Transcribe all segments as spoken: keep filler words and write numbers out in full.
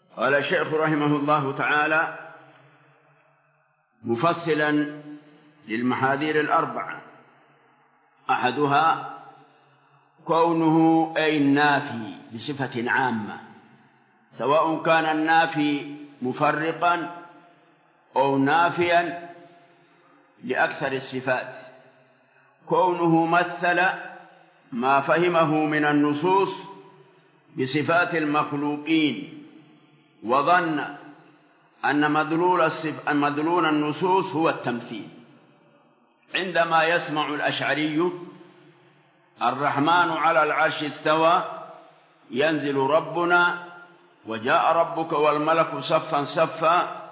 قال الشيخ رحمه الله تعالى مفصلا للمحاذير الأربعة: أحدها كونه أي النافي بصفة عامة، سواء كان النافي مفرقا أو نافيا لأكثر الصفات. كونه مثل ما فهمه من النصوص بصفات المخلوقين وظن أن مدلول, الصف... مدلول النصوص هو التمثيل. عندما يسمع الأشعري الرحمن على العرش استوى، ينزل ربنا، وجاء ربك والملك صفا صفا،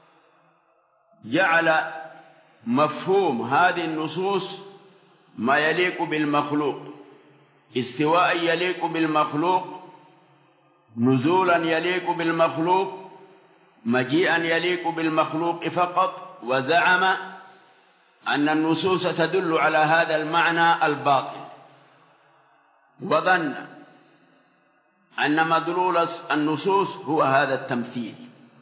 جعل مفهوم هذه النصوص ما يليق بالمخلوق: استواء يليق بالمخلوق، نزولا يليق بالمخلوق، مجيئا يليق بالمخلوق فقط، وزعم أن النصوص تدل على هذا المعنى الباطل، وظن أن مدلول النصوص هو هذا التمثيل،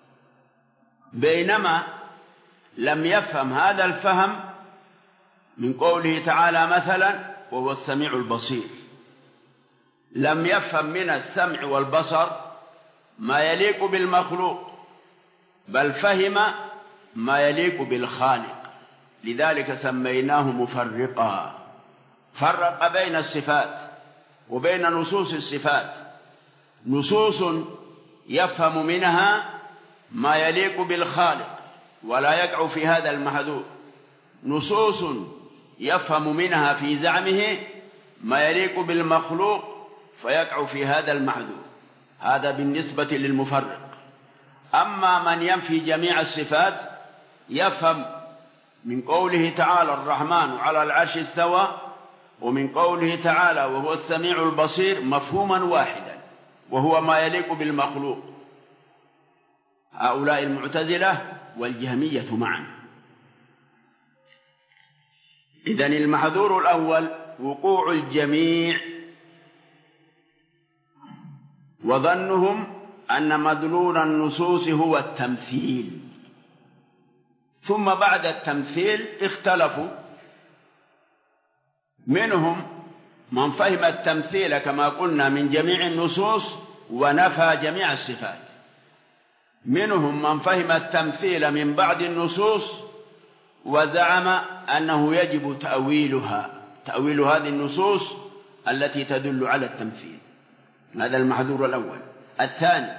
بينما لم يفهم هذا الفهم من قوله تعالى مثلا وهو السميع البصير. لم يفهم من السمع والبصر ما يليق بالمخلوق، بل فهم ما يليق بالخالق، لذلك سميناه مفرقا. فرق بين الصفات وبين نصوص الصفات: نصوص يفهم منها ما يليق بالخالق ولا يقع في هذا المحذور، نصوص يفهم منها في زعمه ما يليق بالمخلوق فيقع في هذا المحذور. هذا بالنسبة للمفرق. أما من ينفي جميع الصفات يفهم من قوله تعالى الرحمن على العرش استوى، ومن قوله تعالى وهو السميع البصير مفهوما واحدا، وهو ما يليق بالمخلوق. هؤلاء المعتزلة والجهمية معا. إذن المحذور الأول وقوع الجميع وظنهم أن مدلول النصوص هو التمثيل. ثم بعد التمثيل اختلفوا، منهم من فهم التمثيل كما قلنا من جميع النصوص ونفى جميع الصفات، منهم من فهم التمثيل من بعض النصوص وزعم أنه يجب تأويلها، تأويل هذه النصوص التي تدل على التمثيل. هذا المحذور الأول. الثاني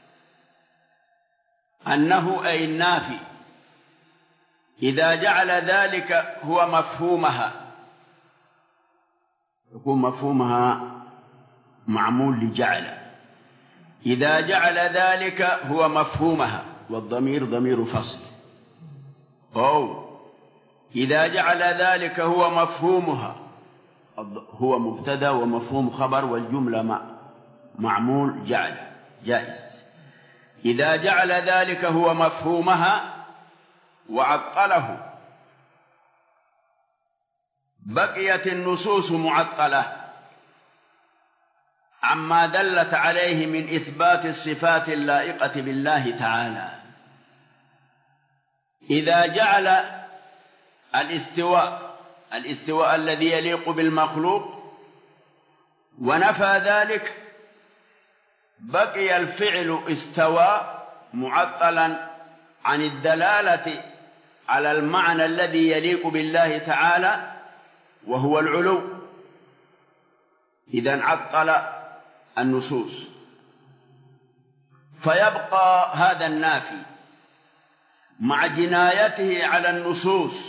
أنه أي النافي إذا جعل ذلك هو مفهومها، يكون مفهومها معمول لجعل، إذا جعل ذلك هو مفهومها، والضمير ضمير فصل، أو إذا جعل ذلك هو مفهومها، هو مبتدأ ومفهوم خبر والجملة معمول جعل جائز. إذا جعل ذلك هو مفهومها وعطله بقيت النصوص معطلة عما دلت عليه من إثبات الصفات اللائقة بالله تعالى. إذا جعل الاستواء الاستواء الذي يليق بالمخلوق ونفى ذلك، بقي الفعل استوى معطلا عن الدلالة على المعنى الذي يليق بالله تعالى وهو العلو. إذن عطل النصوص، فيبقى هذا النافي مع جنايته على النصوص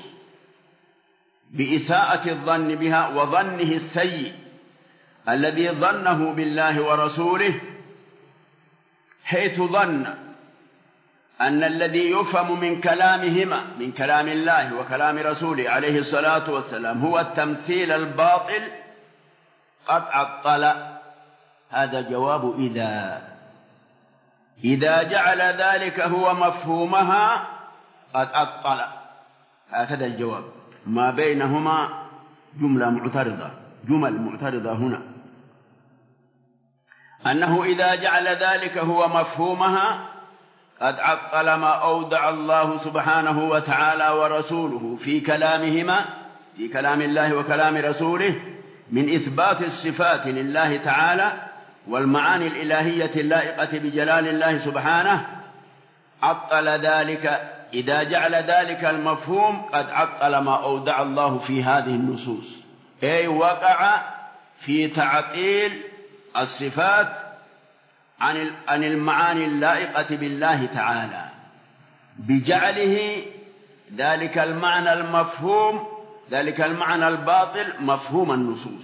بإساءة الظن بها وظنه السيء الذي ظنه بالله ورسوله، حيث ظن أن الذي يفهم من كلامهما من كلام الله وكلام رسوله عليه الصلاة والسلام هو التمثيل الباطل، قد عطل. هذا جواب إذا إذا جعل ذلك هو مفهومها قد عطل. هكذا الجواب، ما بينهما جملة معترضة، جمل معترضة هنا. أنه إذا جعل ذلك هو مفهومها قد عطل ما أودع الله سبحانه وتعالى ورسوله في كلامهما، في كلام الله وكلام رسوله، من إثبات الصفات لله تعالى والمعاني الإلهية اللائقة بجلال الله سبحانه. عطل ذلك إذا جعل ذلك المفهوم قد عطل ما أودع الله في هذه النصوص، أي وقع في تعطيل الصفات عن المعاني اللائقة بالله تعالى بجعله ذلك المعنى المفهوم، ذلك المعنى الباطل مفهوم النصوص.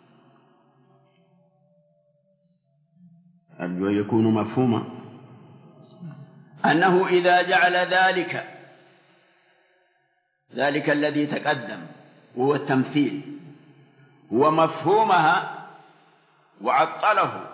أرجو يكون مفهوما أنه إذا جعل ذلك ذلك الذي تقدم وهو التمثيل هو مفهومها وعطله،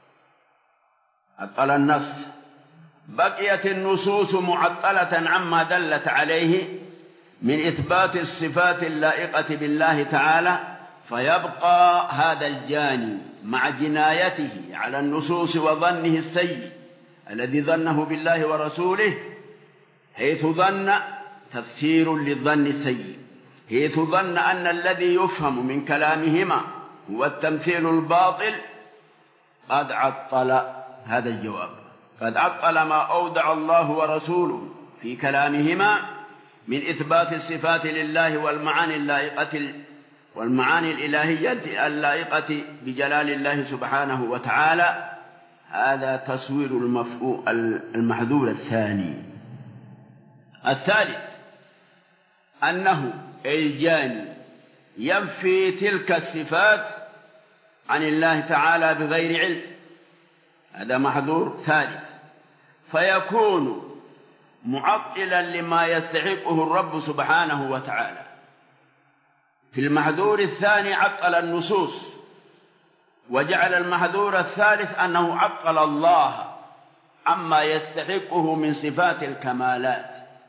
عطل النص، بقيت النصوص معطلة عما دلت عليه من إثبات الصفات اللائقة بالله تعالى، فيبقى هذا الجاني مع جنايته على النصوص وظنه السيء الذي ظنه بالله ورسوله، حيث ظن تفسير للظن السيء، حيث ظن أن الذي يفهم من كلامهما هو التمثيل الباطل، قد عطل هذا الجواب، قد عطل ما أودع الله ورسوله في كلامهما من إثبات الصفات لله والمعاني اللائقة والمعاني الإلهية اللائقة بجلال الله سبحانه وتعالى. هذا تصوير المحذور الثاني. الثالث أنه الجاني ينفي تلك الصفات عن الله تعالى بغير علم، هذا محذور ثالث، فيكون معطلا لما يستحقه الرب سبحانه وتعالى. في المحذور الثاني عطل النصوص، وجعل المحذور الثالث أنه عطل الله عما يستحقه من صفات الكمالات،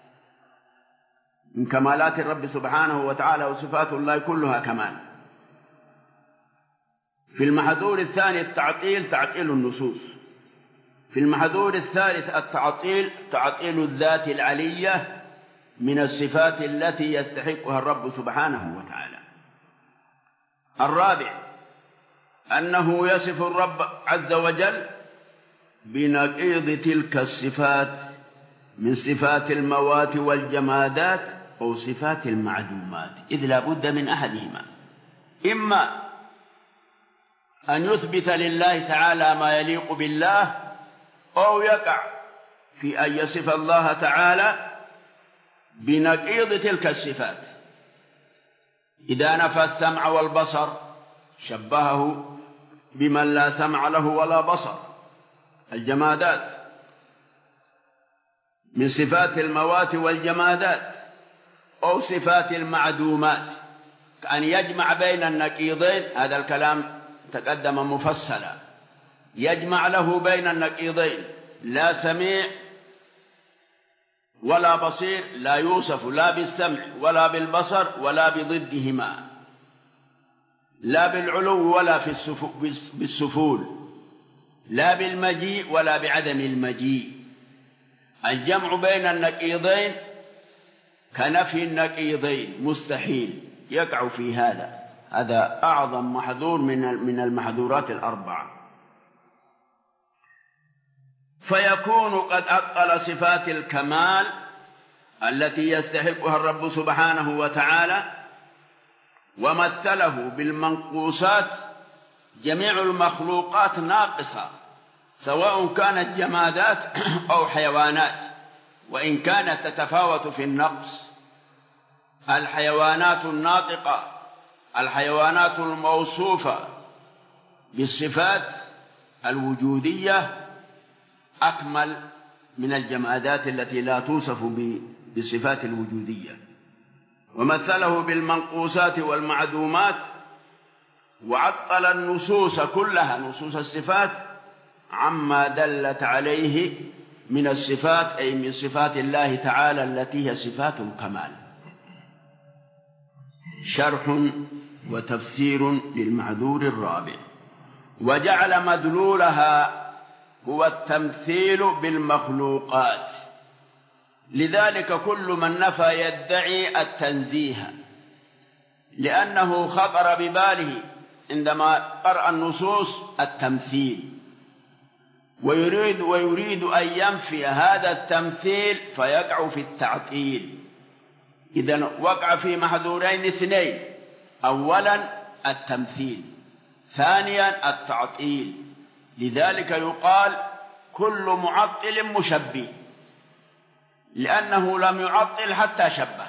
من كمالات الرب سبحانه وتعالى، وصفات الله كلها كمال. في المحذور الثاني التعطيل تعطيل النصوص، في المحذور الثالث التعطيل تعطيل الذات العلية من الصفات التي يستحقها الرب سبحانه وتعالى. الرابع أنه يصف الرب عز وجل بنقيض تلك الصفات من صفات الموات والجمادات أو صفات المعدومات، إذ لا بد من أحدهما، إما أن يثبت لله تعالى ما يليق بالله، أو يقع في أن يصف الله تعالى بنقيض تلك الصفات. إذا نفى السمع والبصر شبهه بمن لا سمع له ولا بصر، الجمادات من صفات الموات والجمادات، أو صفات المعدومات، كأن يجمع بين النقيضين. هذا الكلام تقدم مفصلا، يجمع له بين النقيضين، لا سميع ولا بصير، لا يوصف لا بالسمع ولا بالبصر ولا بضدهما، لا بالعلو ولا في بالسفول، لا بالمجيء ولا بعدم المجيء. الجمع بين النقيضين كنفي النقيضين مستحيل، يقع في هذا، هذا أعظم محذور من المحذورات الأربعة. فيكون قد عطل صفات الكمال التي يستحقها الرب سبحانه وتعالى، ومثله بالمنقوصات. جميع المخلوقات ناقصة، سواء كانت جمادات أو حيوانات، وإن كانت تتفاوت في النقص. الحيوانات الناطقة، الحيوانات الموصوفة بالصفات الوجودية أكمل من الجمادات التي لا توصف بالصفات الوجودية. ومثله بالمنقوصات والمعدومات، وعطل النصوص كلها، نصوص الصفات، عما دلت عليه من الصفات، أي من صفات الله تعالى التي هي صفات الكمال. شرح وتفسير للمحذور الرابع. وجعل مدلولها هو التمثيل بالمخلوقات. لذلك كل من نفى يدعي التنزيه، لأنه خطر بباله عندما قرأ النصوص التمثيل، ويريد ويريد أن ينفي هذا التمثيل فيقع في التعطيل. إذن وقع في محذورين اثنين: أولا التمثيل، ثانيا التعطيل. لذلك يقال كل معطل مشبه، لأنه لم يعطل حتى شبه.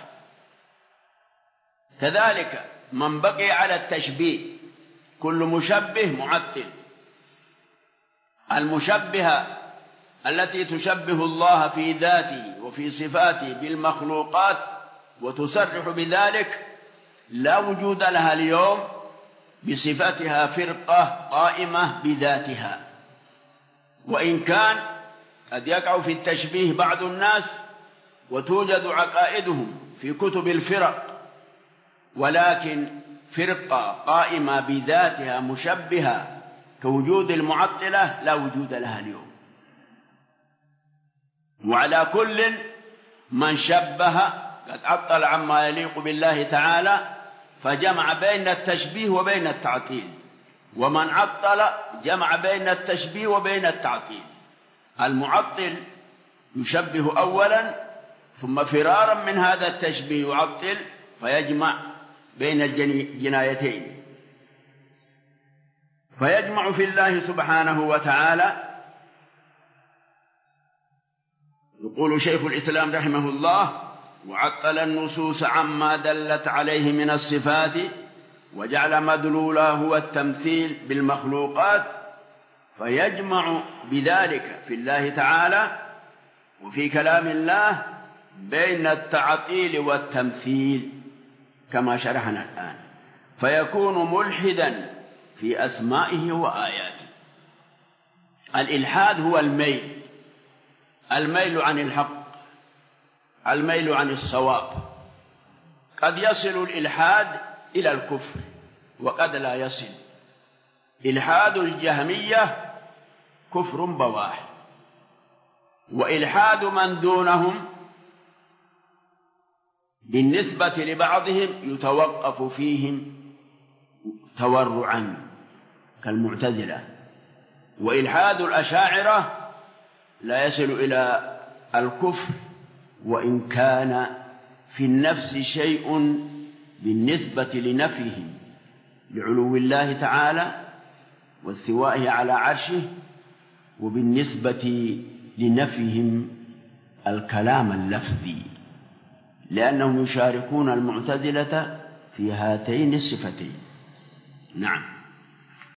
كذلك من بقي على التشبيه كل مشبه معطل. المشبهة التي تشبه الله في ذاته وفي صفاته بالمخلوقات وتصرح بذلك لا وجود لها اليوم بصفتها فرقة قائمة بذاتها، وإن كان قد يقع في التشبيه بعض الناس وتوجد عقائدهم في كتب الفرق، ولكن فرقة قائمة بذاتها مشبهة كوجود المعطلة لا وجود لها اليوم. وعلى كل من شبه قد عطل عما يليق بالله تعالى فجمع بين التشبيه وبين التعطيل، ومن عطل جمع بين التشبيه وبين التعطيل. المعطل يشبه أولا ثم فرارا من هذا التشبيه يعطل فيجمع بين الجنايتين، فيجمع في الله سبحانه وتعالى. يقول شيخ الإسلام رحمه الله: وعطل النصوص عما دلت عليه من الصفات وجعل مدلوله هو التمثيل بالمخلوقات، فيجمع بذلك في الله تعالى وفي كلام الله بين التعطيل والتمثيل كما شرحنا الآن، فيكون ملحدا في أسمائه وآياته. الإلحاد هو الميل، الميل عن الحق، الميل عن الصواب. قد يصل الإلحاد إلى الكفر وقد لا يصل. إلحاد الجهمية كفر بواح، وإلحاد من دونهم بالنسبة لبعضهم يتوقف فيهم تورعا كالمعتزلة. وإلحاد الأشاعرة لا يصل إلى الكفر وإن كان في النفس شيء بالنسبة لنفيهم لعلو الله تعالى واستوائه على عرشه، وبالنسبة لنفيهم الكلام اللفظي، لأنهم يشاركون المعتزلة في هاتين الصفتين. نعم.